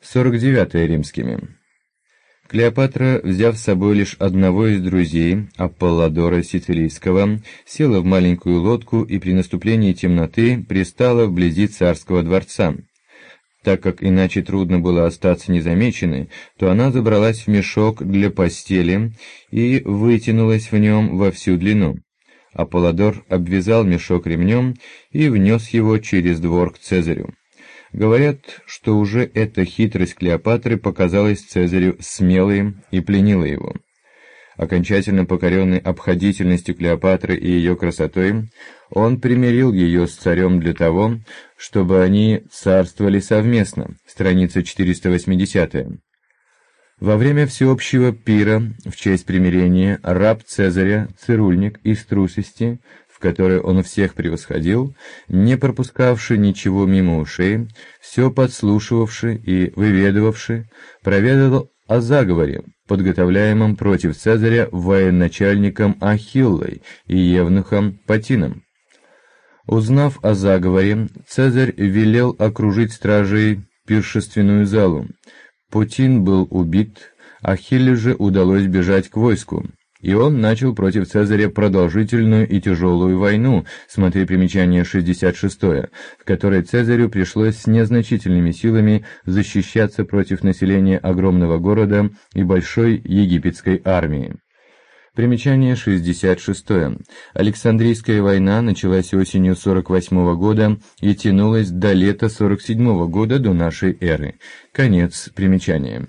49 римскими. Клеопатра, взяв с собой лишь одного из друзей, Аполлодора Сицилийского, села в маленькую лодку и при наступлении темноты пристала вблизи царского дворца. Так как иначе трудно было остаться незамеченной, то она забралась в мешок для постели и вытянулась в нем во всю длину. Аполлодор обвязал мешок ремнем и внес его через двор к Цезарю. Говорят, что уже эта хитрость Клеопатры показалась Цезарю смелой и пленила его. Окончательно покоренный обходительностью Клеопатры и ее красотой, он примирил ее с царем для того, чтобы они царствовали совместно. Страница 480. Во время всеобщего пира в честь примирения раб Цезаря, цирульник, из трусости, в которой он всех превосходил, не пропускавший ничего мимо ушей, все подслушивавший и выведывавший, проведал о заговоре, подготовляемом против Цезаря военачальником Ахиллой и евнухом Патином. Узнав о заговоре, Цезарь велел окружить стражей пиршественную залу. Патин был убит, Ахилле же удалось бежать к войску, и он начал против Цезаря продолжительную и тяжелую войну, смотри примечание 66, в которой Цезарю пришлось с незначительными силами защищаться против населения огромного города и большой египетской армии. Примечание 66. Александрийская война началась осенью 48 года и тянулась до лета 47 года до нашей эры. Конец примечания.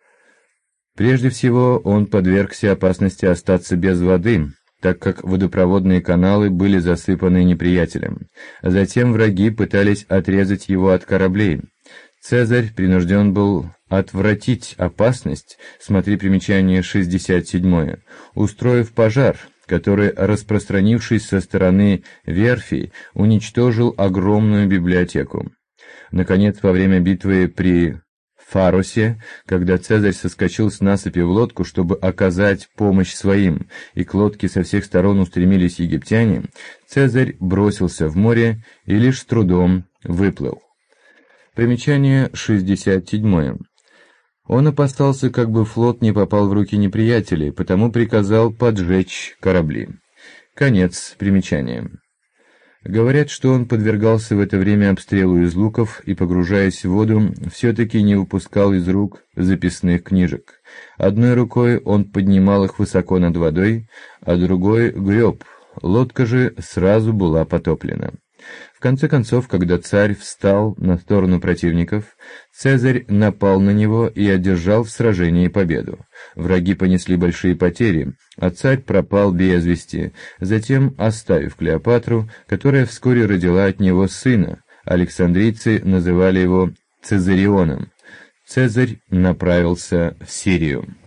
Прежде всего, он подвергся опасности остаться без воды, так как водопроводные каналы были засыпаны неприятелем. Затем враги пытались отрезать его от кораблей. Цезарь принужден был отвратить опасность, смотри примечание 67, устроив пожар, который, распространившись со стороны верфи, уничтожил огромную библиотеку. Наконец, во время битвы при Фаросе, когда Цезарь соскочил с насыпи в лодку, чтобы оказать помощь своим, и к лодке со всех сторон устремились египтяне, Цезарь бросился в море и лишь с трудом выплыл. Примечание 67. Он опасался, как бы флот не попал в руки неприятелей, потому приказал поджечь корабли. Конец примечания. Говорят, что он подвергался в это время обстрелу из луков и, погружаясь в воду, все-таки не выпускал из рук записных книжек. Одной рукой он поднимал их высоко над водой, а другой греб. Лодка же сразу была потоплена. В конце концов, когда царь встал на сторону противников, Цезарь напал на него и одержал в сражении победу. Враги понесли большие потери, а царь пропал без вести, затем оставив Клеопатру, которая вскоре родила от него сына. Александрийцы называли его Цезарионом. Цезарь направился в Сирию.